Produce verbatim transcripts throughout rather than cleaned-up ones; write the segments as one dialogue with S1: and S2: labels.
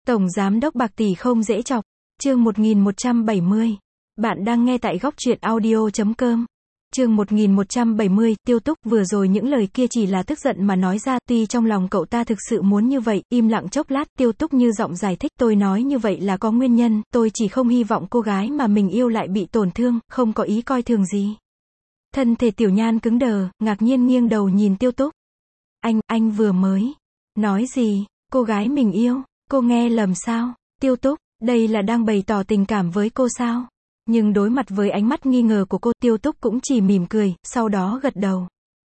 S1: Tổng giám đốc bạc tỷ không dễ chọc. Chương một nghìn một trăm bảy mươi. Bạn đang nghe tại góc truyện audio chấm com. Chương một nghìn một trăm bảy mươi, Tiêu Túc, vừa rồi những lời kia chỉ là tức giận mà nói ra, tuy trong lòng cậu ta thực sự muốn như vậy. Im lặng chốc lát, Tiêu Túc như giọng giải thích, tôi nói như vậy là có nguyên nhân, tôi chỉ không hy vọng cô gái mà mình yêu lại bị tổn thương, không có ý coi thường gì. Thân thể Tiểu Nhan cứng đờ, ngạc nhiên nghiêng đầu nhìn Tiêu Túc. Anh, anh vừa mới nói gì? Cô gái mình yêu? Cô nghe lầm sao? Tiêu Túc, đây là đang bày tỏ tình cảm với cô sao? Nhưng đối mặt với ánh mắt nghi ngờ của cô, Tiêu Túc cũng chỉ mỉm cười, sau đó gật đầu.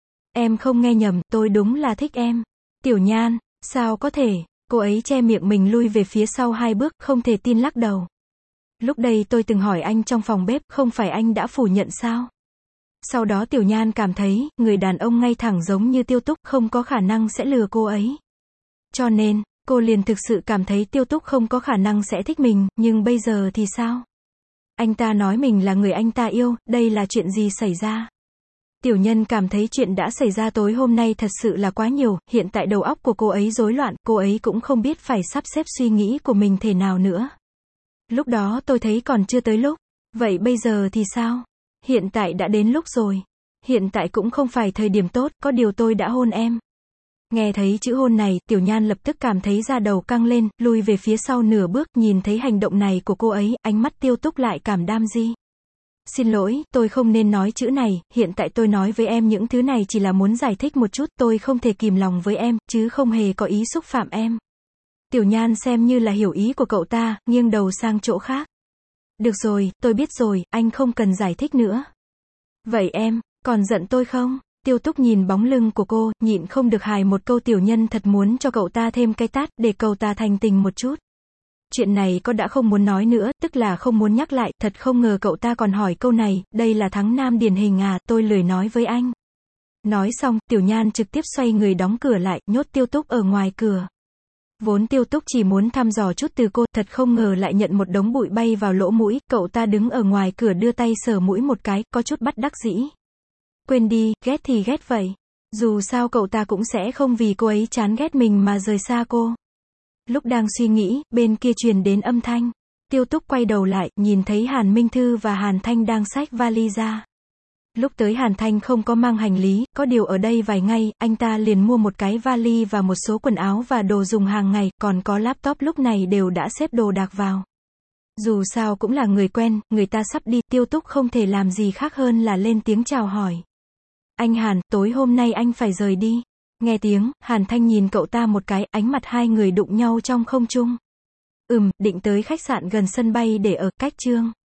S1: Em không nghe nhầm, tôi đúng là thích em. Tiểu Nhan, sao có thể? Cô ấy che miệng mình lui về phía sau hai bước, không thể tin lắc đầu. Lúc đây tôi từng hỏi anh trong phòng bếp, không phải anh đã phủ nhận sao? Sau đó Tiểu Nhan cảm thấy, người đàn ông ngay thẳng giống như Tiêu Túc không có khả năng sẽ lừa cô ấy. Cho nên, cô liền thực sự cảm thấy Tiêu Túc không có khả năng sẽ thích mình, nhưng bây giờ thì sao? Anh ta nói mình là người anh ta yêu, đây là chuyện gì xảy ra? Tiểu Nhân cảm thấy chuyện đã xảy ra tối hôm nay thật sự là quá nhiều, hiện tại đầu óc của cô ấy rối loạn, cô ấy cũng không biết phải sắp xếp suy nghĩ của mình thế nào nữa. Lúc đó tôi thấy còn chưa tới lúc, vậy bây giờ thì sao? Hiện tại đã đến lúc rồi. Hiện tại cũng không phải thời điểm tốt, có điều tôi đã hôn em. Nghe thấy chữ hôn này, Tiểu Nhan lập tức cảm thấy da đầu căng lên, lui về phía sau nửa bước, nhìn thấy hành động này của cô ấy, ánh mắt Tiêu Túc lại cảm đam di. Xin lỗi, tôi không nên nói chữ này, hiện tại tôi nói với em những thứ này chỉ là muốn giải thích một chút, tôi không thể kìm lòng với em, chứ không hề có ý xúc phạm em. Tiểu Nhan xem như là hiểu ý của cậu ta, nghiêng đầu sang chỗ khác. Được rồi, tôi biết rồi, anh không cần giải thích nữa. Vậy em, còn giận tôi không? Tiêu Túc nhìn bóng lưng của cô, nhịn không được hài một câu. Tiểu Nhân thật muốn cho cậu ta thêm cái tát, để cậu ta thành tình một chút. Chuyện này có đã không muốn nói nữa, tức là không muốn nhắc lại, thật không ngờ cậu ta còn hỏi câu này, đây là thắng nam điển hình à, tôi lười nói với anh. Nói xong, Tiểu Nhan trực tiếp xoay người đóng cửa lại, nhốt Tiêu Túc ở ngoài cửa. Vốn Tiêu Túc chỉ muốn thăm dò chút từ cô, thật không ngờ lại nhận một đống bụi bay vào lỗ mũi, cậu ta đứng ở ngoài cửa đưa tay sờ mũi một cái, có chút bất đắc dĩ. Quên đi, ghét thì ghét vậy. Dù sao cậu ta cũng sẽ không vì cô ấy chán ghét mình mà rời xa cô. Lúc đang suy nghĩ, bên kia truyền đến âm thanh. Tiêu Túc quay đầu lại, nhìn thấy Hàn Minh Thư và Hàn Thanh đang xách vali ra. Lúc tới Hàn Thanh không có mang hành lý, có điều ở đây vài ngày, anh ta liền mua một cái vali và một số quần áo và đồ dùng hàng ngày, còn có laptop lúc này đều đã xếp đồ đạc vào. Dù sao cũng là người quen, người ta sắp đi, Tiêu Túc không thể làm gì khác hơn là lên tiếng chào hỏi. Anh Hàn, tối hôm nay anh phải rời đi. Nghe tiếng, Hàn Thanh nhìn cậu ta một cái, ánh mặt hai người đụng nhau trong không trung. Ừm, định tới khách sạn gần sân bay để ở, cách Trương